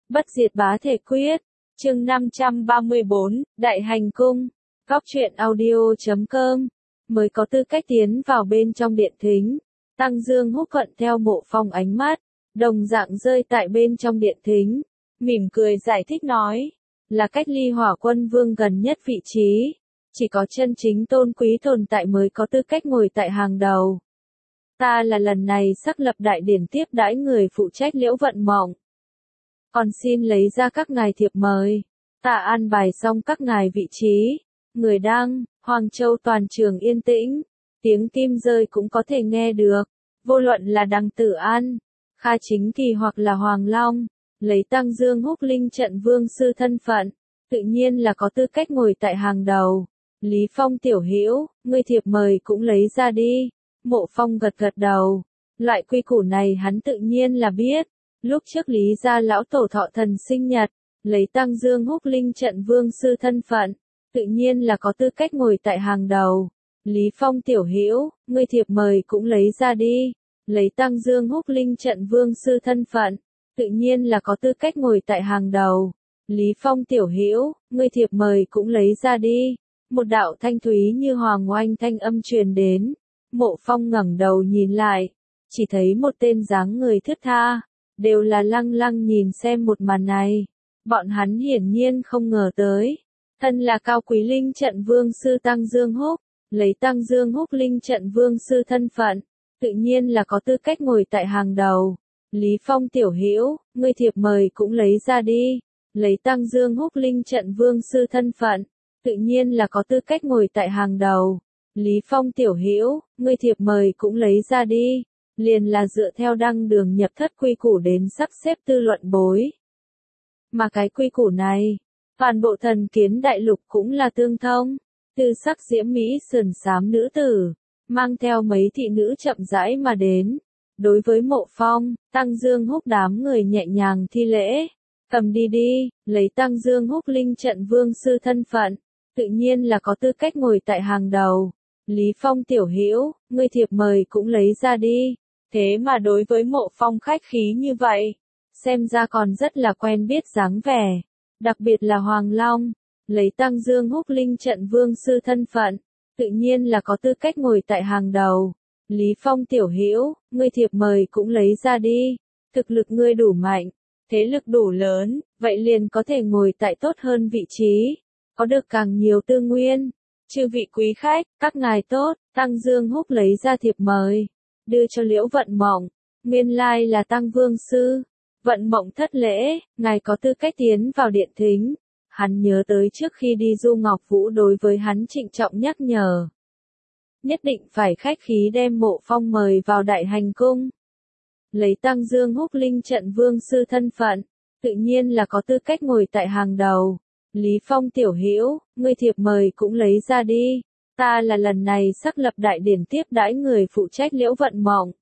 Bất diệt bá thể quyết, chương 534, Đại hành cung, góc truyện audio.com, mới có tư cách tiến vào bên trong điện thính. Tăng Dương Húc thuận theo Mộ Phong ánh mắt, đồng dạng rơi tại bên trong điện thính, mỉm cười giải thích nói, là cách ly Hỏa Quân Vương gần nhất vị trí, chỉ có chân chính tôn quý tồn tại mới có tư cách ngồi tại hàng đầu. Ta là lần này xác lập đại điển tiếp đãi người phụ trách Liễu Vận Mộng. Còn xin lấy ra các ngài thiệp mời. Ta an bài xong các ngài vị trí. Người đăng, Hoàng Châu toàn trường yên tĩnh. Tiếng kim rơi cũng có thể nghe được. Vô luận là Đằng Tử An, Kha Chính Kỳ hoặc là Hoàng Long, lấy Tăng Dương Húc Linh trận vương sư thân phận, tự nhiên là có tư cách ngồi tại hàng đầu. Lý Phong tiểu hữu, ngươi thiệp mời cũng lấy ra đi. Mộ Phong gật gật đầu. Loại quy củ này hắn tự nhiên là biết. Lúc trước Lý gia lão tổ thọ thần sinh nhật, lấy Tăng Dương Húc Linh trận vương sư thân phận, tự nhiên là có tư cách ngồi tại hàng đầu. Lý Phong tiểu hữu, ngươi thiệp mời cũng lấy ra đi. Lấy Tăng Dương Húc Linh trận vương sư thân phận, tự nhiên là có tư cách ngồi tại hàng đầu. Lý Phong tiểu hữu, ngươi thiệp mời cũng lấy ra đi. Một đạo thanh thúy như hoàng oanh thanh âm truyền đến. Mộ Phong ngẩng đầu nhìn lại, chỉ thấy một tên dáng người thướt tha, đều là lăng lăng nhìn xem một màn này. Bọn hắn hiển nhiên không ngờ tới, thân là cao quý linh trận vương sư Tăng Dương Húc, lấy Tăng Dương Húc Linh trận vương sư thân phận, tự nhiên là có tư cách ngồi tại hàng đầu. Lý Phong tiểu hữu, ngươi thiệp mời cũng lấy ra đi. Lấy Tăng Dương Húc Linh trận vương sư thân phận, tự nhiên là có tư cách ngồi tại hàng đầu. Lý Phong tiểu hữu, ngươi thiệp mời cũng lấy ra đi. Liền là dựa theo đăng đường nhập thất quy củ đến sắp xếp tư luận bối. Mà cái quy củ này, toàn bộ thần kiến đại lục cũng là tương thông. Tư sắc diễm mỹ sườn xám nữ tử, mang theo mấy thị nữ chậm rãi mà đến. Đối với Mộ Phong, Tăng Dương Húc đám người nhẹ nhàng thi lễ. Cầm đi đi, lấy Tăng Dương Húc Linh trận vương sư thân phận, tự nhiên là có tư cách ngồi tại hàng đầu. Lý Phong tiểu hữu, ngươi thiệp mời cũng lấy ra đi. Thế mà đối với Mộ Phong khách khí như vậy, xem ra còn rất là quen biết dáng vẻ. Đặc biệt là Hoàng Long, lấy Tăng Dương Húc Linh trận vương sư thân phận, tự nhiên là có tư cách ngồi tại hàng đầu. Lý Phong tiểu hữu, ngươi thiệp mời cũng lấy ra đi. Thực lực ngươi đủ mạnh, thế lực đủ lớn, vậy liền có thể ngồi tại tốt hơn vị trí, có được càng nhiều tư nguyên. Chư vị quý khách, các ngài tốt. Tăng Dương Húc lấy ra thiệp mời, đưa cho Liễu Vận Mộng. Nguyên lai là Tăng Vương sư. Vận Mộng thất lễ, ngài có tư cách tiến vào điện thính. Hắn nhớ tới trước khi đi Du Ngọc Vũ đối với hắn trịnh trọng nhắc nhở, nhất định phải khách khí đem Mộ Phong mời vào đại hành cung. Lấy Tăng Dương Húc Linh trận vương sư thân phận, tự nhiên là có tư cách ngồi tại hàng đầu. Lý Phong tiểu hữu, ngươi thiệp mời cũng lấy ra đi. Ta là lần này xác lập đại điển tiếp đãi người phụ trách Liễu Vận Mộng.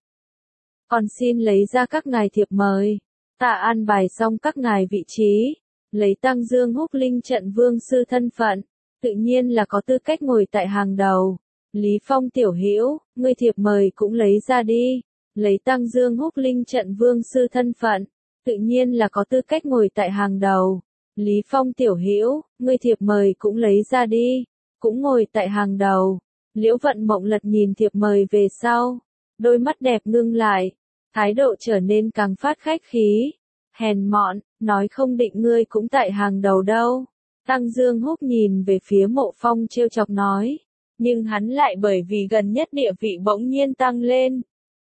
Còn xin lấy ra các ngài thiệp mời. Ta an bài xong các ngài vị trí. Lấy Tăng Dương Húc Linh trận vương sư thân phận, tự nhiên là có tư cách ngồi tại hàng đầu. Lý Phong tiểu hữu, ngươi thiệp mời cũng lấy ra đi. Lấy Tăng Dương Húc Linh trận vương sư thân phận, tự nhiên là có tư cách ngồi tại hàng đầu. Lý Phong tiểu hữu, ngươi thiệp mời cũng lấy ra đi. Cũng ngồi tại hàng đầu. Liễu Vận Mộng lật nhìn thiệp mời về sau, đôi mắt đẹp ngưng lại, thái độ trở nên càng phát khách khí. Hèn mọn, nói không định ngươi cũng tại hàng đầu đâu. Tăng Dương Húc nhìn về phía Mộ Phong trêu chọc nói, nhưng hắn lại bởi vì gần nhất địa vị bỗng nhiên tăng lên,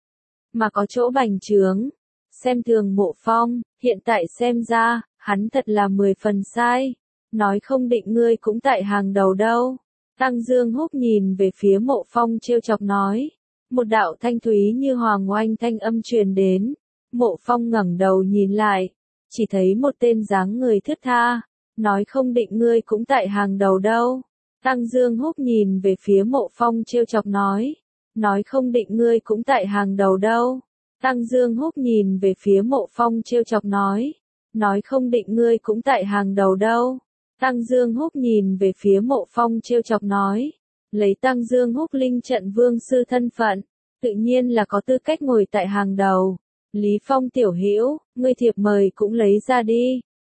mà có chỗ bành trướng. Xem thường Mộ Phong, hiện tại xem ra, hắn thật là 10 phần sai. Nói không định ngươi cũng tại hàng đầu đâu. Tăng Dương Húc nhìn về phía Mộ Phong trêu chọc nói. Một đạo thanh thúy như hoàng oanh thanh âm truyền đến. Mộ Phong ngẩng đầu nhìn lại, chỉ thấy một tên dáng người thướt tha, nói không định ngươi cũng tại hàng đầu đâu. Tăng Dương Húc nhìn về phía Mộ Phong trêu chọc nói. Nói không định ngươi cũng tại hàng đầu đâu. Tăng Dương Húc nhìn về phía Mộ Phong trêu chọc nói. Nói không định ngươi cũng tại hàng đầu đâu. Tăng Dương Húc nhìn về phía Mộ Phong trêu chọc nói. Lấy Tăng Dương Húc Linh trận vương sư thân phận, tự nhiên là có tư cách ngồi tại hàng đầu. Lý Phong tiểu hữu, ngươi thiệp mời cũng lấy ra đi.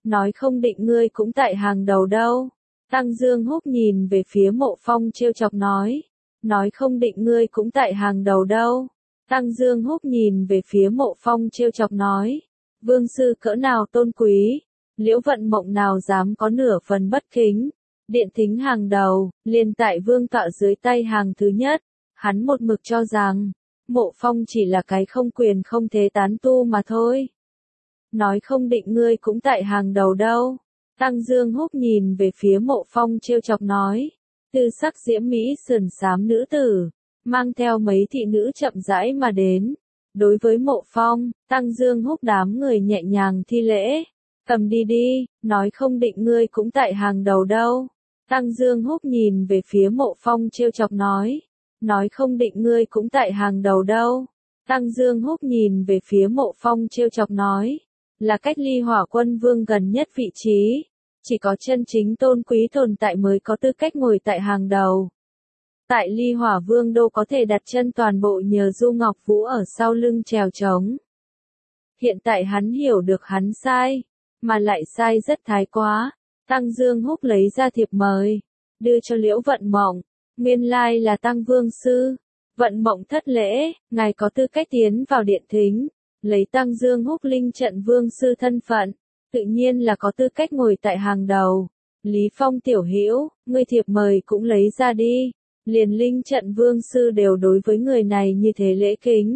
nói không định ngươi cũng tại hàng đầu đâu. Tăng Dương Húc nhìn về phía Mộ Phong trêu chọc nói không định ngươi cũng tại hàng đầu đâu. Tăng Dương Húc nhìn về phía Mộ Phong trêu chọc nói, vương sư cỡ nào tôn quý, Liễu Vận Mộng nào dám có nửa phần bất kính, điện thính hàng đầu, liền tại vương tọa dưới tay hàng thứ nhất, hắn một mực cho rằng, Mộ Phong chỉ là cái không quyền không thế tán tu mà thôi. Nói không định ngươi cũng tại hàng đầu đâu. Tăng Dương Húc nhìn về phía Mộ Phong trêu chọc nói, tư sắc diễm mỹ sườn xám nữ tử, mang theo mấy thị nữ chậm rãi mà đến. Đối với Mộ Phong, Tăng Dương Húc đám người nhẹ nhàng thi lễ, cầm đi đi, nói không định ngươi cũng tại hàng đầu đâu. Tăng Dương Húc nhìn về phía Mộ Phong trêu chọc nói không định ngươi cũng tại hàng đầu đâu. Tăng Dương Húc nhìn về phía Mộ Phong trêu chọc nói, là cách Ly Hỏa Quân Vương gần nhất vị trí, chỉ có chân chính tôn quý tồn tại mới có tư cách ngồi tại hàng đầu. Tại Ly Hỏa Vương đô có thể đặt chân toàn bộ nhờ Du Ngọc Vũ ở sau lưng trèo trống. Hiện tại hắn hiểu được hắn sai, mà lại sai rất thái quá. Tăng Dương Húc lấy ra thiệp mời, đưa cho Liễu Vận Mộng, nguyên lai là Tăng Vương Sư. Vận Mộng thất lễ, ngài có tư cách tiến vào điện thính, lấy Tăng Dương Húc linh trận Vương Sư thân phận, tự nhiên là có tư cách ngồi tại hàng đầu. Lý Phong tiểu hữu, ngươi thiệp mời cũng lấy ra đi, liền linh trận Vương Sư đều đối với người này như thế lễ kính.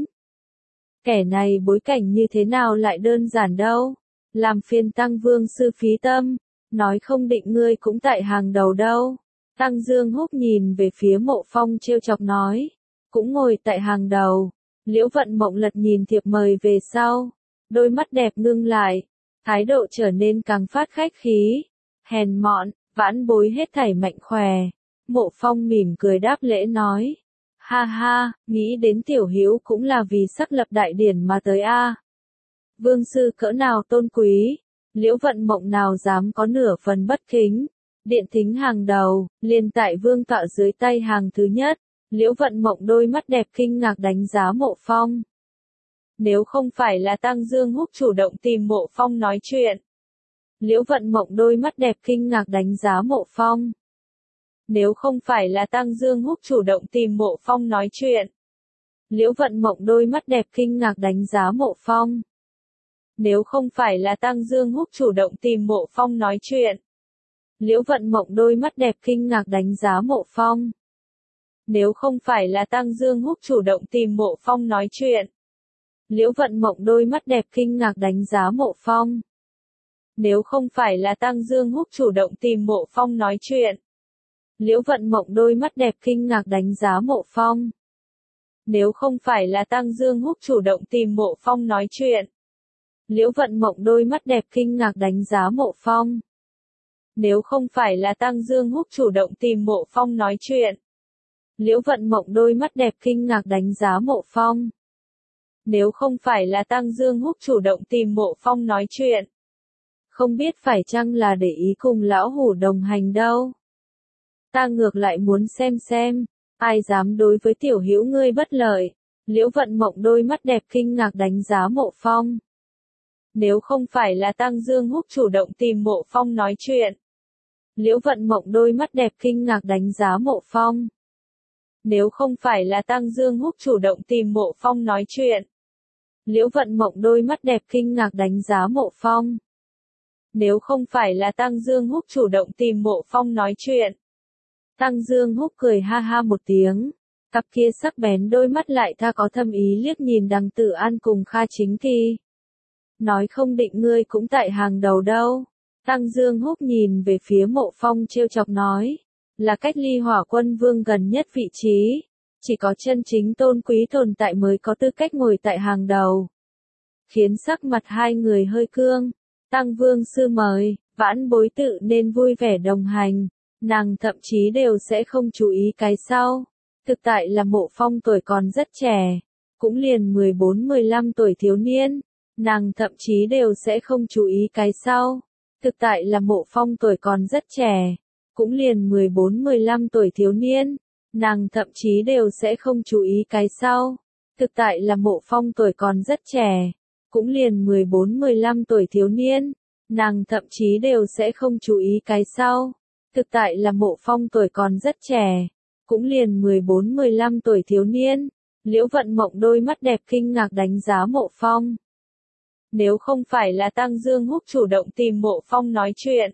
Kẻ này bối cảnh như thế nào lại đơn giản đâu, làm phiền Tăng Vương Sư phí tâm, nói không định ngươi cũng tại hàng đầu đâu. Tăng Dương Húc nhìn về phía Mộ Phong trêu chọc nói, cũng ngồi tại hàng đầu. Liễu Vận Mộng lật nhìn thiệp mời về sau, đôi mắt đẹp ngưng lại, thái độ trở nên càng phát khách khí, hèn mọn, vãn bối hết thảy mạnh khỏe. Mộ Phong mỉm cười đáp lễ nói, ha ha, nghĩ đến tiểu hữu cũng là vì sắc lập đại điển mà tới a. Vương sư cỡ nào tôn quý, Liễu Vận Mộng nào dám có nửa phần bất kính, điện thính hàng đầu, liền tại vương tọa dưới tay hàng thứ nhất. Liễu Vận Mộng đôi mắt đẹp kinh ngạc đánh giá Mộ Phong. Nếu không phải là Tăng Dương Húc chủ động tìm Mộ Phong nói chuyện. Liễu Vận Mộng đôi mắt đẹp kinh ngạc đánh giá Mộ Phong. Nếu không phải là Tăng Dương Húc chủ động tìm Mộ Phong nói chuyện. Liễu Vận Mộng đôi mắt đẹp kinh ngạc đánh giá Mộ Phong. Nếu không phải là Tăng Dương Húc chủ động tìm Mộ Phong nói chuyện. Liễu Vận Mộng đôi mắt đẹp kinh ngạc đánh giá Mộ Phong. Nếu không phải là Tăng Dương Húc chủ động tìm Mộ Phong nói chuyện. Liễu Vận Mộng đôi mắt đẹp kinh ngạc đánh giá Mộ Phong. Nếu không phải là Tăng Dương Húc chủ động tìm Mộ Phong nói chuyện. Liễu Vận Mộng đôi mắt đẹp kinh ngạc đánh giá Mộ Phong. Nếu không phải là Tăng Dương Húc chủ động tìm Mộ Phong nói chuyện. Liễu Vận Mộng đôi mắt đẹp kinh ngạc đánh giá Mộ Phong. Nếu không phải là Tăng Dương Húc chủ động tìm Mộ Phong nói chuyện. Liễu Vận Mộng đôi mắt đẹp kinh ngạc đánh giá Mộ Phong. Nếu không phải là Tăng Dương Húc chủ động tìm Mộ Phong nói chuyện. Không biết phải chăng là để ý cùng lão hủ đồng hành đâu. Ta ngược lại muốn xem, ai dám đối với tiểu hữu ngươi bất lợi. Liễu Vận Mộng đôi mắt đẹp kinh ngạc đánh giá Mộ Phong. Nếu không phải là Tăng Dương Húc chủ động tìm Mộ Phong nói chuyện. Liễu Vận Mộng đôi mắt đẹp kinh ngạc đánh giá Mộ Phong. Nếu không phải là Tăng Dương Húc chủ động tìm Mộ Phong nói chuyện. Liễu Vận Mộng đôi mắt đẹp kinh ngạc đánh giá Mộ Phong. Nếu không phải là Tăng Dương Húc chủ động tìm Mộ Phong nói chuyện. Tăng Dương Húc cười ha ha một tiếng. Cặp kia sắc bén đôi mắt lại tha có thâm ý liếc nhìn Đằng Tử An cùng Kha Chính Kỳ. Nói không định ngươi cũng tại hàng đầu đâu. Tăng Dương Húc nhìn về phía Mộ Phong trêu chọc nói. Là cách Ly Hỏa Quân Vương gần nhất vị trí. Chỉ có chân chính tôn quý tồn tại mới có tư cách ngồi tại hàng đầu. Khiến sắc mặt hai người hơi cương. Tăng Vương Sư mời, vãn bối tự nên vui vẻ đồng hành. Nàng thậm chí đều sẽ không chú ý cái sau. Thực tại là Mộ Phong tuổi còn rất trẻ. Cũng liền 14-15 tuổi thiếu niên. Nàng thậm chí đều sẽ không chú ý cái sau. Thực tại là Mộ Phong tuổi còn rất trẻ. Cũng liền 14-15 tuổi thiếu niên. Nàng thậm chí đều sẽ không chú ý cái sau. Thực tại là Mộ Phong tuổi còn rất trẻ. Cũng liền 14-15 tuổi thiếu niên. nàng thậm chí đều sẽ không chú ý cái sau. Thực tại là Mộ Phong tuổi còn rất trẻ, cũng liền 14-15 tuổi thiếu niên. Liễu Vận Mộng đôi mắt đẹp kinh ngạc đánh giá Mộ Phong. Nếu không phải là Tăng Dương Húc chủ động tìm Mộ Phong nói chuyện,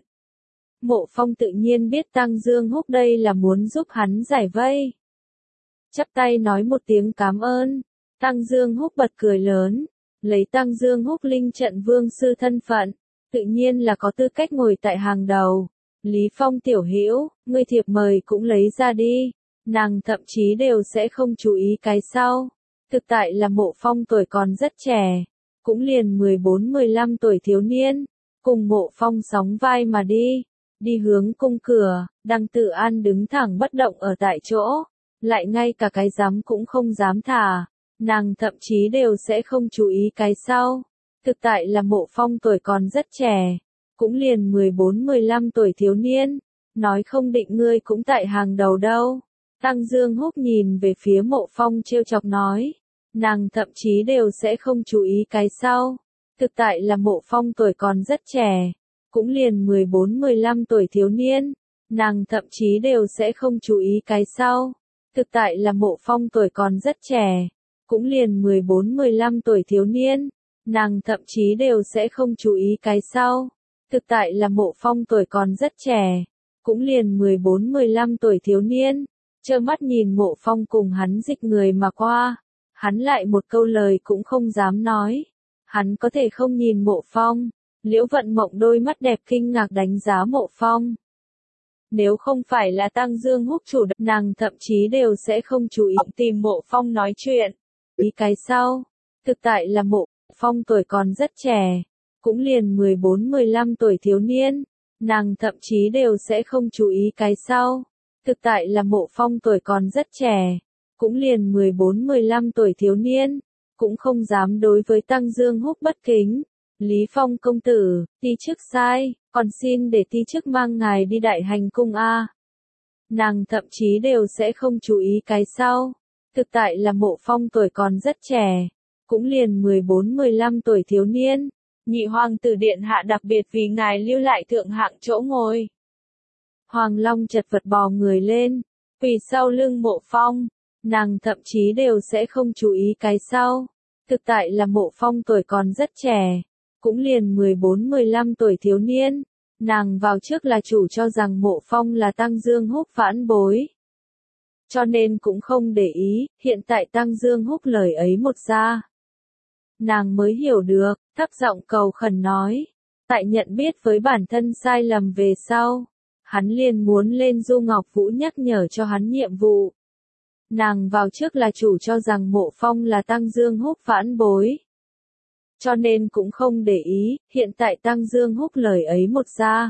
Mộ Phong tự nhiên biết Tăng Dương Húc đây là muốn giúp hắn giải vây. Chắp tay nói một tiếng cảm ơn, Tăng Dương Húc bật cười lớn, lấy Tăng Dương Húc linh trận vương sư thân phận, tự nhiên là có tư cách ngồi tại hàng đầu. Lý Phong tiểu hữu, ngươi thiệp mời cũng lấy ra đi, nàng thậm chí đều sẽ không chú ý cái sau. Thực tại là Mộ Phong tuổi còn rất trẻ, cũng liền 14-15 tuổi thiếu niên, cùng Mộ Phong sóng vai mà đi hướng cung cửa. Đăng Tự An đứng thẳng bất động ở tại chỗ, lại ngay cả cái dám cũng không dám thả, nàng thậm chí đều sẽ không chú ý cái sau. Thực tại là Mộ Phong tuổi còn rất trẻ, cũng liền 14-15 tuổi thiếu niên, nói không định ngươi cũng tại hàng đầu đâu. Tăng Dương Húc nhìn về phía Mộ Phong trêu chọc nói, nàng thậm chí đều sẽ không chú ý cái sau. Thực tại là Mộ Phong tuổi còn rất trẻ, cũng liền 14-15 tuổi thiếu niên, nàng thậm chí đều sẽ không chú ý cái sau. Thực tại là Mộ Phong tuổi còn rất trẻ, cũng liền 14-15 tuổi thiếu niên, nàng thậm chí đều sẽ không chú ý cái sau. Thực tại là Mộ Phong tuổi còn rất trẻ, cũng liền 14-15 tuổi thiếu niên, trơ mắt nhìn Mộ Phong cùng hắn dịch người mà qua, hắn lại một câu lời cũng không dám nói. Hắn có thể không nhìn Mộ Phong. Liễu Vận Mộng đôi mắt đẹp kinh ngạc đánh giá Mộ Phong. Nếu không phải là Tăng Dương Húc chủ động, nàng thậm chí đều sẽ không chú ý tìm Mộ Phong nói chuyện. Ý cái sau, thực tại là Mộ Phong tuổi còn rất trẻ, cũng liền 14-15 tuổi thiếu niên, nàng thậm chí đều sẽ không chú ý cái sau. Thực tại là Mộ Phong tuổi còn rất trẻ, cũng liền 14-15 tuổi thiếu niên, cũng không dám đối với Tăng Dương Húc bất kính. Lý Phong công tử, ti chức sai, còn xin để ti chức mang ngài đi Đại Hành cung a. Nàng thậm chí đều sẽ không chú ý cái sau. Thực tại là Mộ Phong tuổi còn rất trẻ, cũng liền 14-15 tuổi thiếu niên. Nhị hoàng tử điện hạ đặc biệt vì ngài lưu lại thượng hạng chỗ ngồi. Hoàng Long chật vật bò người lên, vì sau lưng Mộ Phong, nàng thậm chí đều sẽ không chú ý cái sau. Thực tại là Mộ Phong tuổi còn rất trẻ, cũng liền 14-15 tuổi thiếu niên, nàng vào trước là chủ cho rằng Mộ Phong là Tăng Dương Húc phản bối. Cho nên cũng không để ý, hiện tại Tăng Dương Húc lời ấy một ra. Nàng mới hiểu được, thấp giọng cầu khẩn nói, tại nhận biết với bản thân sai lầm về sau, hắn liền muốn lên Du Ngọc Vũ nhắc nhở cho hắn nhiệm vụ. Nàng vào trước là chủ cho rằng Mộ Phong là Tăng Dương Húc phản bối. Cho nên cũng không để ý, hiện tại Tăng Dương Húc lời ấy một ra.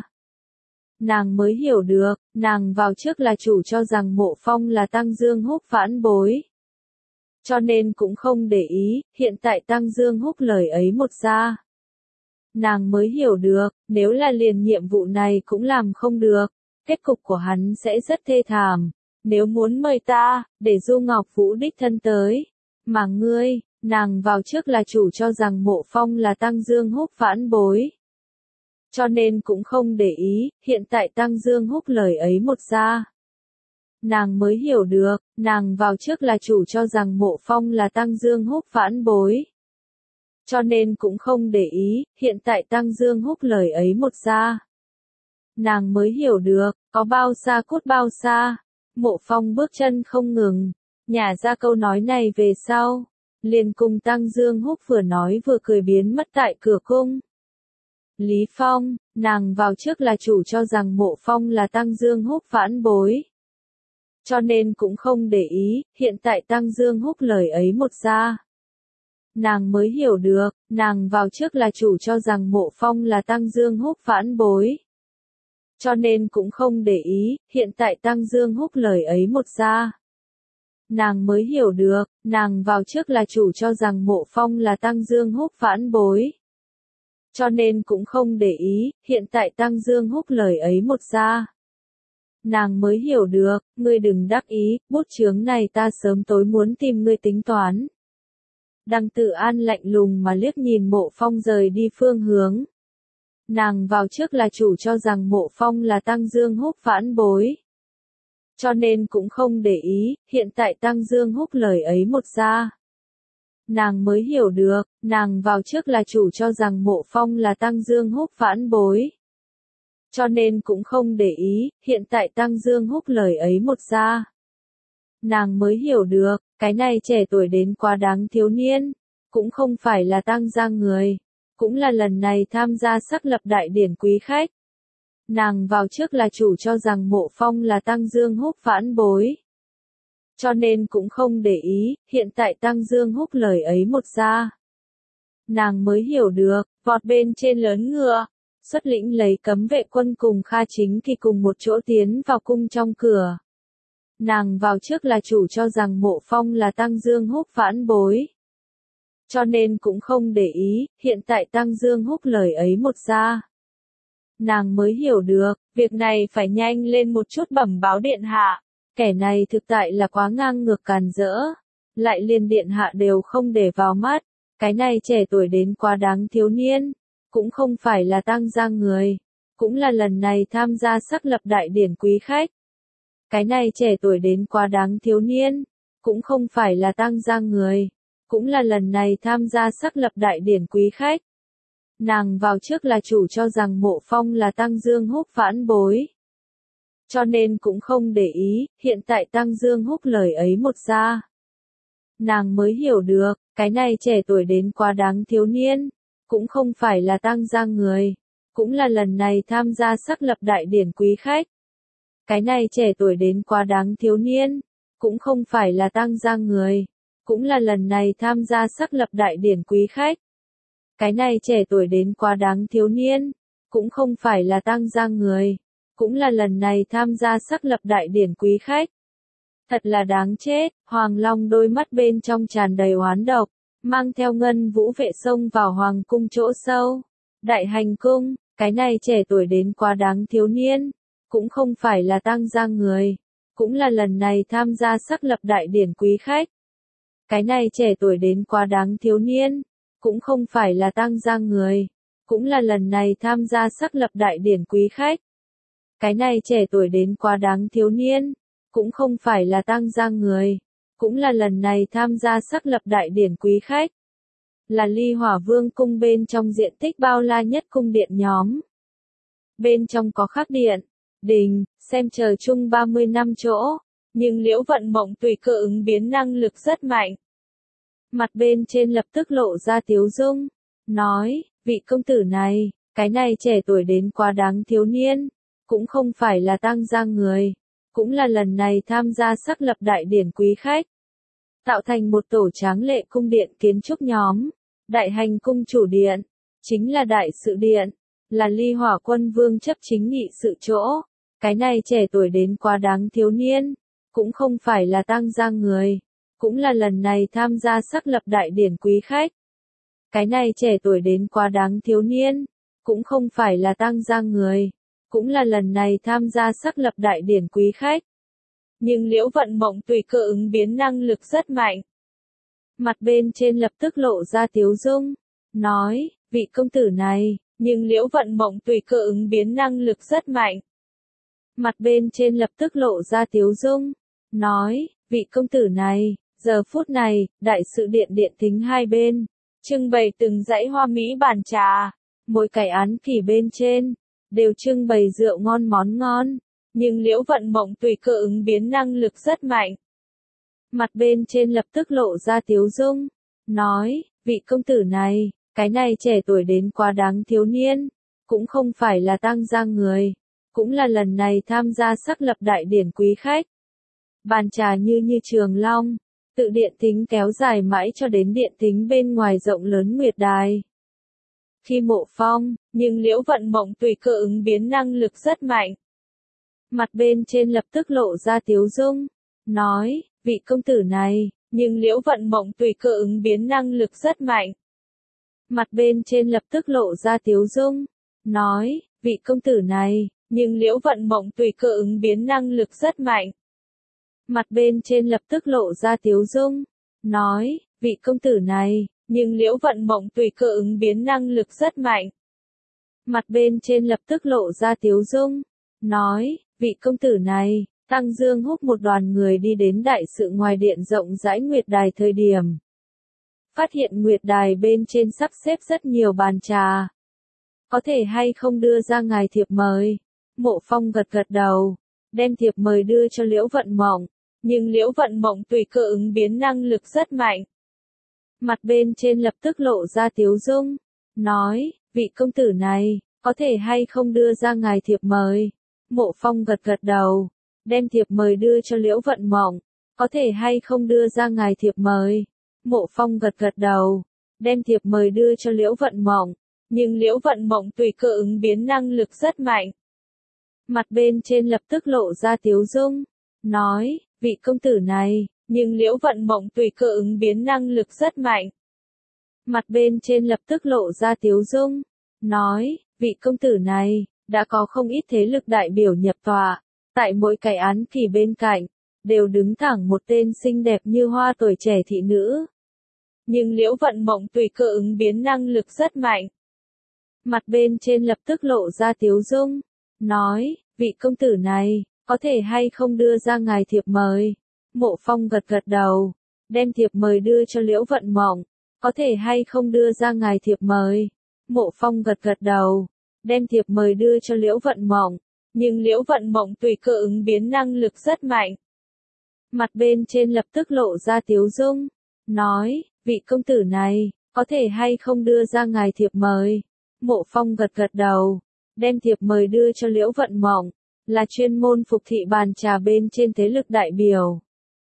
Nàng mới hiểu được, nàng vào trước là chủ cho rằng Mộ Phong là Tăng Dương Húc phản bối. Cho nên cũng không để ý, hiện tại Tăng Dương Húc lời ấy một ra. Nàng mới hiểu được, nếu là liền nhiệm vụ này cũng làm không được, kết cục của hắn sẽ rất thê thảm. Nếu muốn mời ta, để Du Ngọc Vũ đích thân tới. Mà ngươi, nàng vào trước là chủ cho rằng Mộ Phong là Tăng Dương Húc phản bối. Cho nên cũng không để ý, hiện tại Tăng Dương Húc lời ấy một ra. Nàng mới hiểu được, nàng vào trước là chủ cho rằng Mộ Phong là Tăng Dương Húc phản bối. Cho nên cũng không để ý, hiện tại Tăng Dương Húc lời ấy một ra. Nàng mới hiểu được, có bao xa cút bao xa. Mộ Phong bước chân không ngừng, nhả ra câu nói này về sau, liền cùng Tăng Dương Húc vừa nói vừa cười biến mất tại cửa cung. Lý Phong, nàng vào trước là chủ cho rằng Mộ Phong là Tăng Dương Húc phản bối. Cho nên cũng không để ý, hiện tại Tăng Dương Húc lời ấy một ra. Nàng mới hiểu được, nàng vào trước là chủ cho rằng Mộ Phong là Tăng Dương Húc phản bối. Cho nên cũng không để ý, hiện tại Tăng Dương Húc lời ấy một ra. Nàng mới hiểu được, nàng vào trước là chủ cho rằng Mộ Phong là Tăng Dương Húc phản bối. Cho nên cũng không để ý, hiện tại Tăng Dương Húc lời ấy một ra. Nàng mới hiểu được, ngươi đừng đắc ý, bút chướng này ta sớm tối muốn tìm ngươi tính toán. Đăng Tự An lạnh lùng mà liếc nhìn Mộ Phong rời đi phương hướng. Nàng vào trước là chủ cho rằng Mộ Phong là Tăng Dương Húc vãn bối. Cho nên cũng không để ý, hiện tại Tăng Dương Húc lời ấy một ra. Nàng mới hiểu được, nàng vào trước là chủ cho rằng Mộ Phong là Tăng Dương Húc vãn bối. Cho nên cũng không để ý, hiện tại Tăng Dương Húc lời ấy một ra. Nàng mới hiểu được, cái này trẻ tuổi đến quá đáng thiếu niên, cũng không phải là Tăng gia người, cũng là lần này tham gia xác lập đại điển quý khách. Nàng vào trước là chủ cho rằng Mộ Phong là Tăng Dương Húc vãn bối. Cho nên cũng không để ý, hiện tại Tăng Dương Húc lời ấy một ra. Nàng mới hiểu được, vọt bên trên lớn ngựa, xuất lĩnh lấy cấm vệ quân cùng Kha Chính Kỳ cùng một chỗ tiến vào cung trong cửa. Nàng vào trước là chủ cho rằng Mộ Phong là Tăng Dương Húc vãn bối. Cho nên cũng không để ý, hiện tại Tăng Dương Húc lời ấy một ra. Nàng mới hiểu được, việc này phải nhanh lên một chút bẩm báo điện hạ. Kẻ này thực tại là quá ngang ngược càn rỡ. Lại liền điện hạ đều không để vào mắt. Cái này trẻ tuổi đến quá đáng thiếu niên. Cũng không phải là Tăng gia người. Cũng là lần này tham gia xác lập đại điển quý khách. Cái này trẻ tuổi đến quá đáng thiếu niên. Cũng không phải là Tăng gia người. Cũng là lần này tham gia xác lập đại điển quý khách. Nàng vào trước là chủ cho rằng Mộ Phong là Tăng Dương Húc vãn bối. Cho nên cũng không để ý, hiện tại Tăng Dương Húc lời ấy một ra. Nàng mới hiểu được, cái này trẻ tuổi đến quá đáng thiếu niên. Cũng không phải là Tăng gia người. Cũng là lần này tham gia xác lập đại điển quý khách. Cái này trẻ tuổi đến quá đáng thiếu niên. Cũng không phải là Tăng gia người. Cũng là lần này tham gia xác lập đại điển quý khách. Cái này trẻ tuổi đến quá đáng thiếu niên. Cũng không phải là Tăng gia người. Cũng là lần này tham gia xác lập đại điển quý khách. Thật là đáng chết, Hoàng Long đôi mắt bên trong tràn đầy oán độc, mang theo ngân vũ vệ xông vào hoàng cung chỗ sâu. Đại hành cung, cái này trẻ tuổi đến quá đáng thiếu niên, cũng không phải là Tăng gia người, cũng là lần này tham gia xác lập đại điển quý khách. Cái này trẻ tuổi đến quá đáng thiếu niên, cũng không phải là Tăng gia người, cũng là lần này tham gia xác lập đại điển quý khách. Cái này trẻ tuổi đến quá đáng thiếu niên, cũng không phải là Tăng gia người, cũng là lần này tham gia xác lập đại điển quý khách. Là Ly Hỏa Vương cung bên trong diện tích bao la nhất cung điện nhóm. Bên trong có khắc điện, đình, xem trời chung 30 năm chỗ, nhưng Liễu Vận Mộng tùy cơ ứng biến năng lực rất mạnh. Mặt bên trên lập tức lộ ra tiếu dung, nói, vị công tử này, cái này trẻ tuổi đến quá đáng thiếu niên, cũng không phải là Tăng gia người, cũng là lần này tham gia xác lập đại điển quý khách. Tạo thành một tổ tráng lệ cung điện kiến trúc nhóm, đại hành cung chủ điện, chính là đại sự điện, là Ly Hỏa Quân Vương chấp chính nghị sự chỗ. Cái này trẻ tuổi đến quá đáng thiếu niên, cũng không phải là Tăng gia người, cũng là lần này tham gia xác lập đại điển quý khách. Cái này trẻ tuổi đến quá đáng thiếu niên, cũng không phải là Tăng gia người, cũng là lần này tham gia xác lập đại điển quý khách. Nhưng Liễu Vận Mộng tùy cơ ứng biến năng lực rất mạnh. Mặt bên trên lập tức lộ ra tiếu dung, nói, vị công tử này, nhưng Liễu Vận Mộng tùy cơ ứng biến năng lực rất mạnh. Mặt bên trên lập tức lộ ra tiếu dung, nói, vị công tử này, giờ phút này, đại sự điện điện thính hai bên, trưng bày từng dãy hoa mỹ bàn trà, mỗi cái án kỷ bên trên, đều trưng bày rượu ngon món ngon, nhưng Liễu Vận Mộng tùy cơ ứng biến năng lực rất mạnh. Mặt bên trên lập tức lộ ra tiếu dung, nói, vị công tử này, cái này trẻ tuổi đến quá đáng thiếu niên, cũng không phải là Tăng gia người, cũng là lần này tham gia xác lập đại điển quý khách. Bàn trà như trường long, tự điện thính kéo dài mãi cho đến điện thính bên ngoài rộng lớn nguyệt đài. Khi Mộ Phong, nhưng Liễu Vận Mộng tùy cơ ứng biến năng lực rất mạnh. Mặt bên trên lập tức lộ ra tiếu dung, nói, vị công tử này, nhưng Liễu Vận Mộng tùy cơ ứng biến năng lực rất mạnh. Mặt bên trên lập tức lộ ra tiếu dung, nói, vị công tử này, nhưng Liễu Vận Mộng tùy cơ ứng biến năng lực rất mạnh. Mặt bên trên lập tức lộ ra tiếu dung, nói, vị công tử này, nhưng Liễu Vận Mộng tùy cơ ứng biến năng lực rất mạnh. Mặt bên trên lập tức lộ ra tiếu dung, nói, vị công tử này, Tăng Dương húc một đoàn người đi đến đại sự ngoài điện rộng rãi Nguyệt Đài thời điểm. Phát hiện Nguyệt Đài bên trên sắp xếp rất nhiều bàn trà. Có thể hay không đưa ra ngài thiệp mời? Mộ Phong gật gật đầu, đem thiệp mời đưa cho Liễu Vận Mộng, nhưng Liễu Vận Mộng tùy cơ ứng biến năng lực rất mạnh. Mặt bên trên lập tức lộ ra tiếu dung, nói, vị công tử này, có thể hay không đưa ra ngài thiệp mời? Mộ Phong gật gật đầu, đem thiệp mời đưa cho Liễu Vận Mộng, có thể hay không đưa ra ngài thiệp mời? Mộ Phong gật gật đầu, đem thiệp mời đưa cho Liễu Vận Mộng, nhưng Liễu Vận Mộng tùy cơ ứng biến năng lực rất mạnh. Mặt bên trên lập tức lộ ra tiếu dung, nói, vị công tử này, nhưng Liễu Vận Mộng tùy cơ ứng biến năng lực rất mạnh. Mặt bên trên lập tức lộ ra tiếu dung, nói, vị công tử này, đã có không ít thế lực đại biểu nhập tọa, tại mỗi cái án kỳ bên cạnh, đều đứng thẳng một tên xinh đẹp như hoa tuổi trẻ thị nữ. Nhưng Liễu Vận Mộng tùy cơ ứng biến năng lực rất mạnh. Mặt bên trên lập tức lộ ra tiếu dung, nói, vị công tử này, có thể hay không đưa ra ngài thiệp mời? Mộ Phong gật gật đầu, đem thiệp mời đưa cho Liễu Vận Mộng, có thể hay không đưa ra ngài thiệp mời? Mộ Phong gật gật đầu, đem thiệp mời đưa cho Liễu Vận Mộng, nhưng Liễu Vận Mộng tùy cơ ứng biến năng lực rất mạnh. Mặt bên trên lập tức lộ ra tiếu dung, nói, vị công tử này, có thể hay không đưa ra ngài thiệp mời? Mộ Phong gật gật đầu, đem thiệp mời đưa cho Liễu Vận Mộng, là chuyên môn phục thị bàn trà bên trên thế lực đại biểu.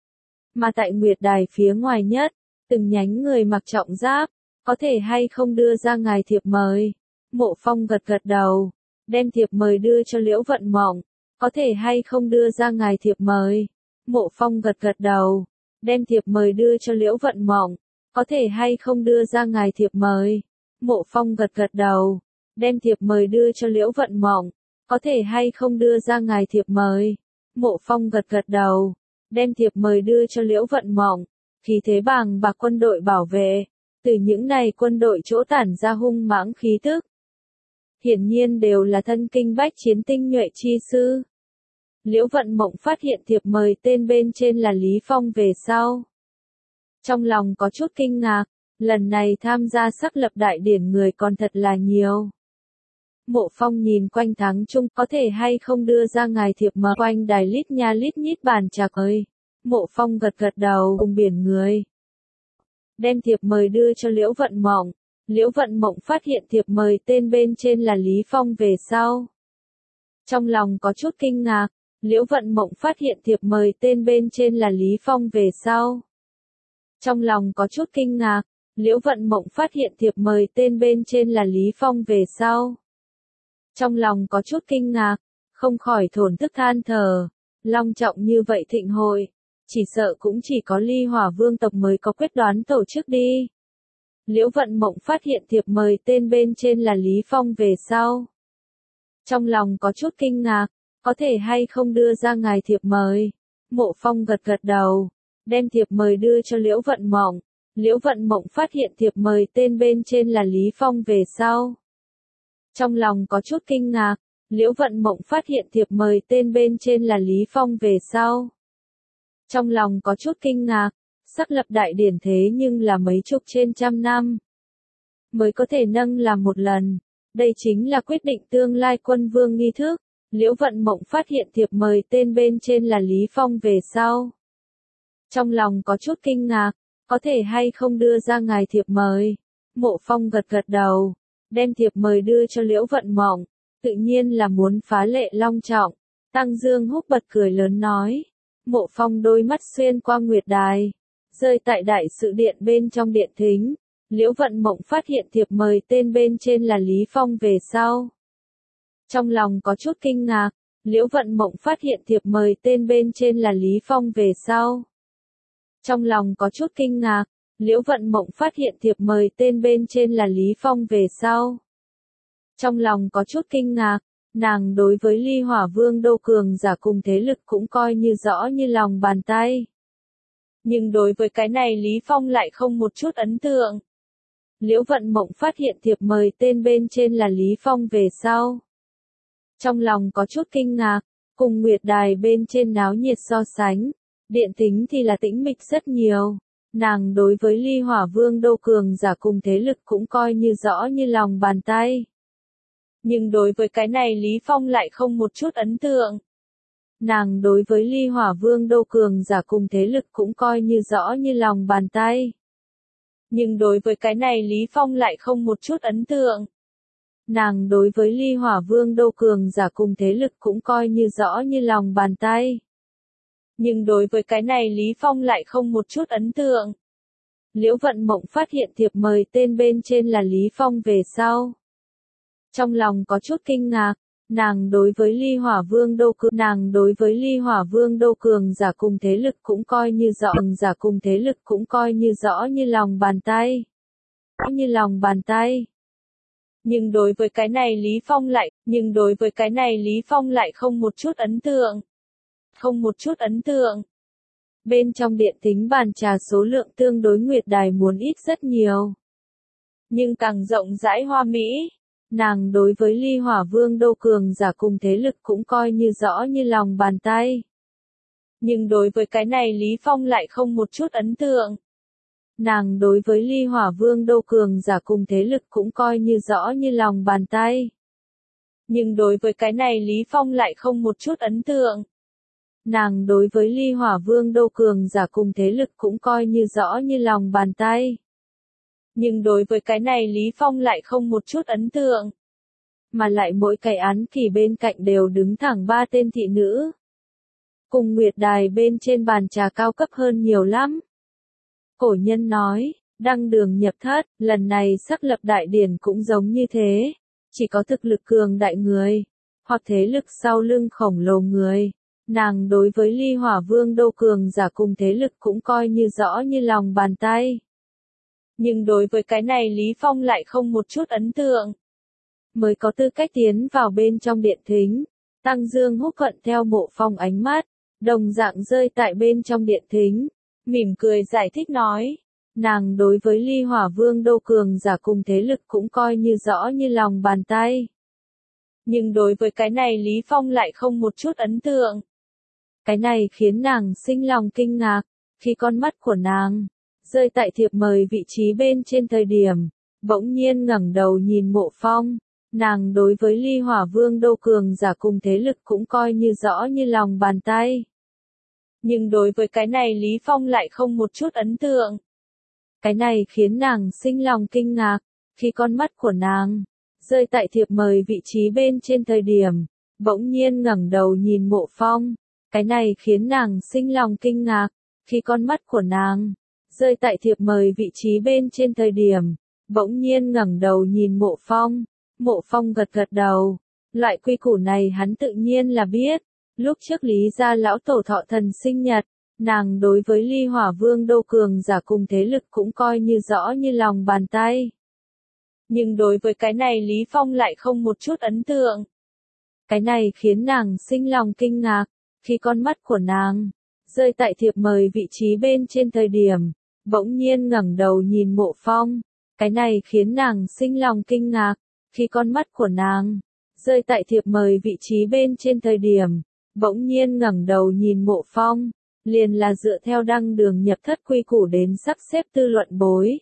Mà tại Nguyệt Đài phía ngoài nhất, từng nhánh người mặc trọng giáp, có thể hay không đưa ra ngài thiệp mời? Mộ Phong gật gật đầu, đem thiệp mời đưa cho Liễu Vận Mộng, có thể hay không đưa ra ngài thiệp mời? Mộ Phong gật gật đầu, đem thiệp mời đưa cho Liễu Vận Mộng, có thể hay không đưa ra ngài thiệp mời? Mộ Phong gật gật đầu, đem thiệp mời đưa cho Liễu Vận Mộng, có thể hay không đưa ra ngài thiệp mời? Mộ Phong gật gật đầu, đem thiệp mời đưa cho Liễu Vận Mộng, khí thế bàng bạc quân đội bảo vệ, từ những này quân đội chỗ tản ra hung mãng khí tức. Hiển nhiên đều là thân kinh bách chiến tinh nhuệ chi sư. Liễu Vận Mộng phát hiện thiệp mời tên bên trên là Lý Phong về sau. Trong lòng có chút kinh ngạc, lần này tham gia sắc lập đại điển người còn thật là nhiều. Mộ Phong nhìn quanh thắng chung, có thể hay không đưa ra ngài thiệp mời? Quanh đài lít nha lít nhít bàn trà ơi. Mộ Phong gật gật đầu, cùng biển người. Đem thiệp mời đưa cho Liễu Vận Mộng. Liễu Vận Mộng phát hiện thiệp mời tên bên trên là Lý Phong về sau. Trong lòng có chút kinh ngạc, Liễu Vận Mộng phát hiện thiệp mời tên bên trên là Lý Phong về sau. Trong lòng có chút kinh ngạc, Liễu Vận Mộng phát hiện thiệp mời tên bên trên là Lý Phong về sau. Trong lòng có chút kinh ngạc, không khỏi thổn thức than thở, long trọng như vậy thịnh hội, chỉ sợ cũng chỉ có Ly Hỏa Vương tộc mới có quyết đoán tổ chức đi. Liễu Vận Mộng phát hiện thiệp mời tên bên trên là Lý Phong về sau. Trong lòng có chút kinh ngạc, có thể hay không đưa ra ngài thiệp mời? Mộ Phong gật gật đầu, đem thiệp mời đưa cho Liễu Vận Mộng. Liễu Vận Mộng phát hiện thiệp mời tên bên trên là Lý Phong về sau. Trong lòng có chút kinh ngạc, Liễu Vận Mộng phát hiện thiệp mời tên bên trên là Lý Phong về sau. Trong lòng có chút kinh ngạc, sắc lập đại điển thế nhưng là mấy chục trên trăm năm mới có thể nâng làm một lần. Đây chính là quyết định tương lai quân vương nghi thức. Liễu Vận Mộng phát hiện thiệp mời tên bên trên là Lý Phong về sau. Trong lòng có chút kinh ngạc, có thể hay không đưa ra ngài thiệp mời? Mộ Phong gật gật đầu, đem thiệp mời đưa cho Liễu Vận Mộng, tự nhiên là muốn phá lệ long trọng. Tăng Dương húc bật cười lớn nói. Mộ Phong đôi mắt xuyên qua Nguyệt Đài, rơi tại đại sự điện bên trong điện thính. Liễu Vận Mộng phát hiện thiệp mời tên bên trên là Lý Phong về sau. Trong lòng có chút kinh ngạc, Liễu Vận Mộng phát hiện thiệp mời tên bên trên là Lý Phong về sau. Trong lòng có chút kinh ngạc, Liễu Vận Mộng phát hiện thiệp mời tên bên trên là Lý Phong về sau. Trong lòng có chút kinh ngạc, nàng đối với Ly Hỏa Vương Đô cường giả cùng thế lực cũng coi như rõ như lòng bàn tay. Nhưng đối với cái này Lý Phong lại không một chút ấn tượng. Liễu Vận Mộng phát hiện thiệp mời tên bên trên là Lý Phong về sau. Trong lòng có chút kinh ngạc, cùng Nguyệt Đài bên trên náo nhiệt so sánh, Điện Thính thì là tĩnh mịch rất nhiều. Nàng đối với Ly Hỏa Vương Đô cường giả cùng thế lực cũng coi như rõ như lòng bàn tay. Nhưng đối với cái này Lý Phong lại không một chút ấn tượng. Nàng đối với Ly Hỏa Vương Đô cường giả cùng thế lực cũng coi như rõ như lòng bàn tay. Nhưng đối với cái này Lý Phong lại không một chút ấn tượng. Nàng đối với Ly Hỏa Vương Đô cường giả cùng thế lực cũng coi như rõ như lòng bàn tay. Nhưng đối với cái này Lý Phong lại không một chút ấn tượng. Liễu Vận Mộng phát hiện thiệp mời tên bên trên là Lý Phong về sau. Trong lòng có chút kinh ngạc, nàng đối với Ly Hỏa Vương Đô cường giả cùng thế lực cũng coi như rõ như lòng bàn tay. Nhưng đối với cái này Lý Phong lại không một chút ấn tượng. Bên trong Điện Thính bàn trà số lượng tương đối Nguyệt Đài muốn ít rất nhiều. Nhưng càng rộng rãi hoa mỹ, nàng đối với Ly Hỏa Vương Đô cường giả cùng thế lực cũng coi như rõ như lòng bàn tay. Nhưng đối với cái này Lý Phong lại không một chút ấn tượng. Nàng đối với Ly Hỏa Vương Đô cường giả cùng thế lực cũng coi như rõ như lòng bàn tay. Nhưng đối với cái này Lý Phong lại không một chút ấn tượng. Nàng đối với Ly Hỏa Vương Đô cường giả cùng thế lực cũng coi như rõ như lòng bàn tay. Nhưng đối với cái này Lý Phong lại không một chút ấn tượng. Mà lại mỗi cái án kỳ bên cạnh đều đứng thẳng 3 tên thị nữ. Cùng Nguyệt Đài bên trên bàn trà cao cấp hơn nhiều lắm. Cổ nhân nói, đăng đường nhập thất, lần này xác lập đại điển cũng giống như thế. Chỉ có thực lực cường đại người, hoặc thế lực sau lưng khổng lồ người. Nàng đối với Ly Hỏa Vương Đô cường giả cùng thế lực cũng coi như rõ như lòng bàn tay. Nhưng đối với cái này Lý Phong lại không một chút ấn tượng. Mới có tư cách tiến vào bên trong Điện Thính, Tăng Dương Húc thuận theo Mộ Phong ánh mắt, đồng dạng rơi tại bên trong Điện Thính, mỉm cười giải thích nói. Nàng đối với Ly Hỏa Vương Đô cường giả cùng thế lực cũng coi như rõ như lòng bàn tay. Nhưng đối với cái này Lý Phong lại không một chút ấn tượng. Cái này khiến nàng sinh lòng kinh ngạc, khi con mắt của nàng rơi tại thiệp mời vị trí bên trên thời điểm, bỗng nhiên ngẩng đầu nhìn Mộ Phong. Nàng đối với Ly Hỏa Vương Đô cường giả cùng thế lực cũng coi như rõ như lòng bàn tay. Nhưng đối với cái này Lý Phong lại không một chút ấn tượng. Cái này khiến nàng sinh lòng kinh ngạc, khi con mắt của nàng rơi tại thiệp mời vị trí bên trên thời điểm, bỗng nhiên ngẩng đầu nhìn Mộ Phong. Cái này khiến nàng sinh lòng kinh ngạc, khi con mắt của nàng rơi tại thiệp mời vị trí bên trên thời điểm, bỗng nhiên ngẩng đầu nhìn Mộ Phong. Mộ Phong gật gật đầu, loại quy củ này hắn tự nhiên là biết. Lúc trước Lý gia lão tổ thọ thần sinh nhật, nàng đối với Ly Hỏa Vương Đô cường giả cùng thế lực cũng coi như rõ như lòng bàn tay. Nhưng đối với cái này Lý Phong lại không một chút ấn tượng. Cái này khiến nàng sinh lòng kinh ngạc, khi con mắt của nàng rơi tại thiệp mời vị trí bên trên thời điểm, bỗng nhiên ngẩng đầu nhìn Mộ Phong. Cái này khiến nàng sinh lòng kinh ngạc, khi con mắt của nàng rơi tại thiệp mời vị trí bên trên thời điểm, bỗng nhiên ngẩng đầu nhìn Mộ Phong, liền là dựa theo đăng đường nhập thất quy củ đến sắp xếp tư luận bối.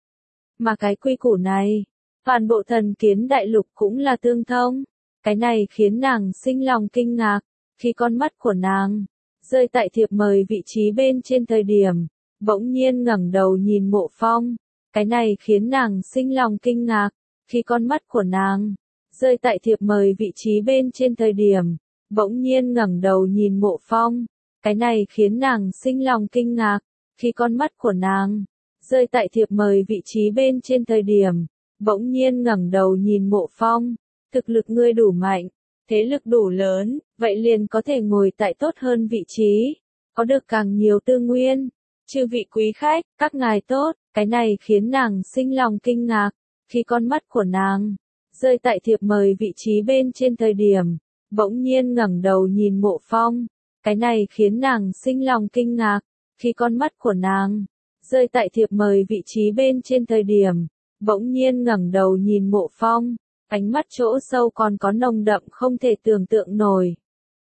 Mà cái quy củ này, toàn bộ Thần Kiến Đại Lục cũng là tương thông. Cái này khiến nàng sinh lòng kinh ngạc, khi con mắt của nàng rơi tại thiệp mời vị trí bên trên thời điểm, bỗng nhiên ngẩng đầu nhìn Mộ Phong. Cái này khiến nàng sinh lòng kinh ngạc, khi con mắt của nàng rơi tại thiệp mời vị trí bên trên thời điểm, bỗng nhiên ngẩng đầu nhìn Mộ Phong. Cái này khiến nàng sinh lòng kinh ngạc, khi con mắt của nàng rơi tại thiệp mời vị trí bên trên thời điểm, bỗng nhiên ngẩng đầu nhìn Mộ Phong. Thực lực ngươi đủ mạnh, thế lực đủ lớn, vậy liền có thể ngồi tại tốt hơn vị trí, có được càng nhiều tư nguyên. Chư vị quý khách, các ngài tốt. Cái này khiến nàng sinh lòng kinh ngạc, khi con mắt của nàng rơi tại thiệp mời vị trí bên trên thời điểm, bỗng nhiên ngẩng đầu nhìn Mộ Phong. Cái này khiến nàng sinh lòng kinh ngạc, khi con mắt của nàng rơi tại thiệp mời vị trí bên trên thời điểm, bỗng nhiên ngẩng đầu nhìn Mộ Phong, ánh mắt chỗ sâu còn có nồng đậm không thể tưởng tượng nổi.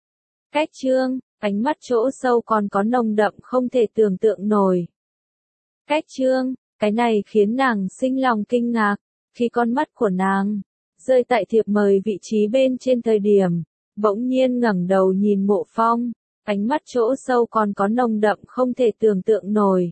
Cách Trương, ánh mắt chỗ sâu còn có nồng đậm không thể tưởng tượng nổi. Cách Trương, cái này khiến nàng sinh lòng kinh ngạc, khi con mắt của nàng rơi tại thiệp mời vị trí bên trên thời điểm, bỗng nhiên ngẩng đầu nhìn Mộ Phong, ánh mắt chỗ sâu còn có nồng đậm không thể tưởng tượng nổi.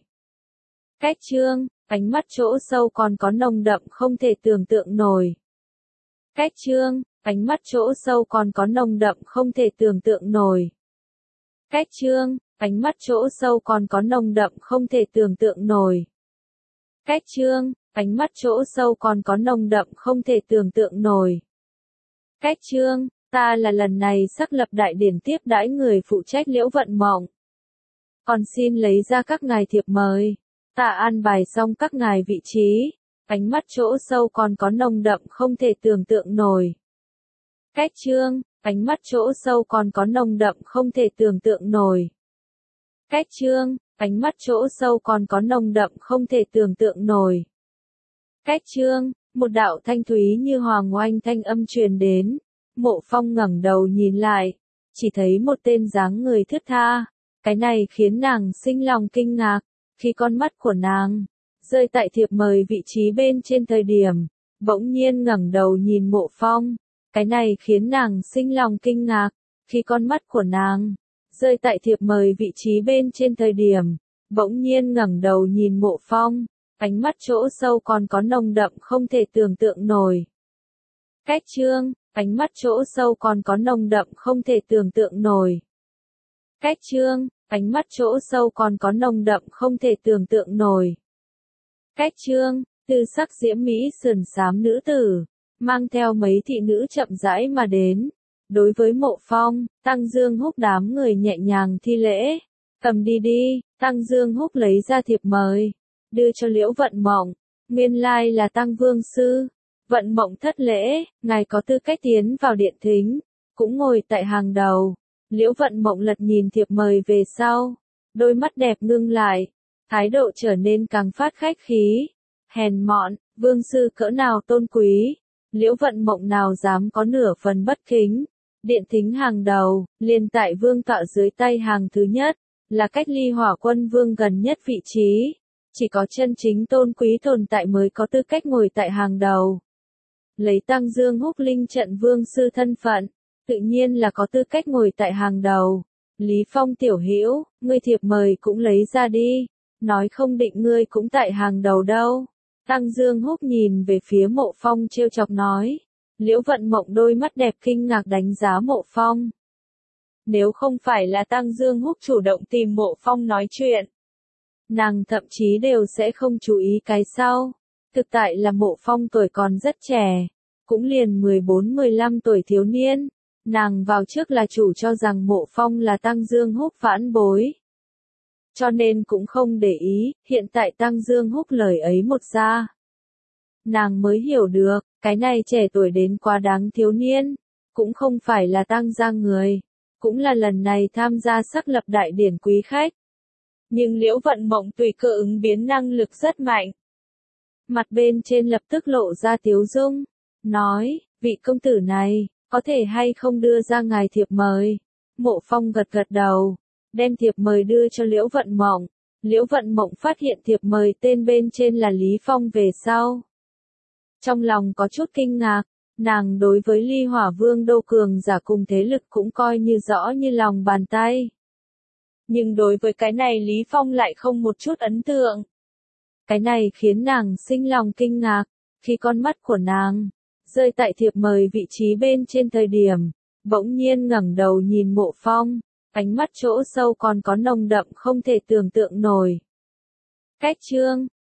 Cách Trương, ánh mắt chỗ sâu còn có nồng đậm không thể tưởng tượng nổi. Cách Trương, ánh mắt chỗ sâu còn có nồng đậm không thể tưởng tượng nổi. Cách Trương, ánh mắt chỗ sâu còn có nồng đậm không thể tưởng tượng nổi. Cách Trương, ánh mắt chỗ sâu còn có nồng đậm không thể tưởng tượng nổi. Cách Trương, ta là lần này xác lập đại điển tiếp đãi người phụ trách Liễu Vận Mộng. Còn xin lấy ra các ngài thiệp mời. Ta an bài xong các ngài vị trí. Ánh mắt chỗ sâu còn có nồng đậm không thể tưởng tượng nổi. Cách Trương, ánh mắt chỗ sâu còn có nồng đậm không thể tưởng tượng nổi. Cách Trương, ánh mắt chỗ sâu còn có nồng đậm không thể tưởng tượng nổi. Cách Trương, một đạo thanh thúy như hoàng oanh thanh âm truyền đến. Mộ Phong ngẩng đầu nhìn lại, chỉ thấy một tên dáng người thướt tha. Cái này khiến nàng sinh lòng kinh ngạc, khi con mắt của nàng rơi tại thiệp mời vị trí bên trên thời điểm, bỗng nhiên ngẩng đầu nhìn Mộ Phong. Cái này khiến nàng sinh lòng kinh ngạc, khi con mắt của nàng rơi tại thiệp mời vị trí bên trên thời điểm, bỗng nhiên ngẩng đầu nhìn Mộ Phong, ánh mắt chỗ sâu còn có nồng đậm không thể tưởng tượng nổi. Cách Trương, ánh mắt chỗ sâu còn có nồng đậm không thể tưởng tượng nổi. Cách Trương, ánh mắt chỗ sâu còn có nồng đậm không thể tưởng tượng nổi. Cách Trương, tư sắc diễm mỹ sườn xám nữ tử, mang theo mấy thị nữ chậm rãi mà đến. Đối với Mộ Phong, Tăng Dương Húc đám người nhẹ nhàng thi lễ. Cầm đi đi, Tăng Dương Húc lấy ra thiệp mời, đưa cho Liễu Vận Mộng. Nguyên lai là Tăng Vương Sư. Vận Mộng thất lễ, ngài có tư cách tiến vào điện thính, cũng ngồi tại hàng đầu. Liễu Vận Mộng lật nhìn thiệp mời về sau, đôi mắt đẹp ngưng lại, thái độ trở nên càng phát khách khí. Hèn mọn, Vương Sư cỡ nào tôn quý, Liễu Vận Mộng nào dám có nửa phần bất kính. Điện thính hàng đầu, liền tại vương tọa dưới tay hàng thứ nhất, là cách ly Hỏa Quân Vương gần nhất vị trí. Chỉ có chân chính tôn quý tồn tại mới có tư cách ngồi tại hàng đầu. Lấy Tăng Dương Húc Linh Trận Vương Sư thân phận, tự nhiên là có tư cách ngồi tại hàng đầu. Lý Phong tiểu hữu, ngươi thiệp mời cũng lấy ra đi, nói không định ngươi cũng tại hàng đầu đâu. Tăng Dương Húc nhìn về phía Mộ Phong trêu chọc nói. Liễu Vận Mộng đôi mắt đẹp kinh ngạc đánh giá Mộ Phong. Nếu không phải là Tăng Dương Húc chủ động tìm Mộ Phong nói chuyện, nàng thậm chí đều sẽ không chú ý cái sau. Thực tại là Mộ Phong tuổi còn rất trẻ, cũng liền 14-15 tuổi thiếu niên. Nàng vào trước là chủ cho rằng Mộ Phong là Tăng Dương Húc vãn bối. Cho nên cũng không để ý, hiện tại Tăng Dương Húc lời ấy một ra. Nàng mới hiểu được, cái này trẻ tuổi đến quá đáng thiếu niên, cũng không phải là Tăng gia người, cũng là lần này tham gia xác lập đại điển quý khách. Nhưng Liễu Vận Mộng tùy cơ ứng biến năng lực rất mạnh. Mặt bên trên lập tức lộ ra tiếu dung, nói, vị công tử này, có thể hay không đưa ra ngài thiệp mời. Mộ Phong gật gật đầu, đem thiệp mời đưa cho Liễu Vận Mộng. Liễu Vận Mộng phát hiện thiệp mời tên bên trên là Lý Phong về sau. Trong lòng có chút kinh ngạc, nàng đối với Ly Hỏa Vương Đô cường giả cùng thế lực cũng coi như rõ như lòng bàn tay. Nhưng đối với cái này Lý Phong lại không một chút ấn tượng. Cái này khiến nàng sinh lòng kinh ngạc, khi con mắt của nàng rơi tại thiệp mời vị trí bên trên thời điểm, bỗng nhiên ngẩng đầu nhìn Mộ Phong, ánh mắt chỗ sâu còn có nồng đậm không thể tưởng tượng nổi. Cách Trương,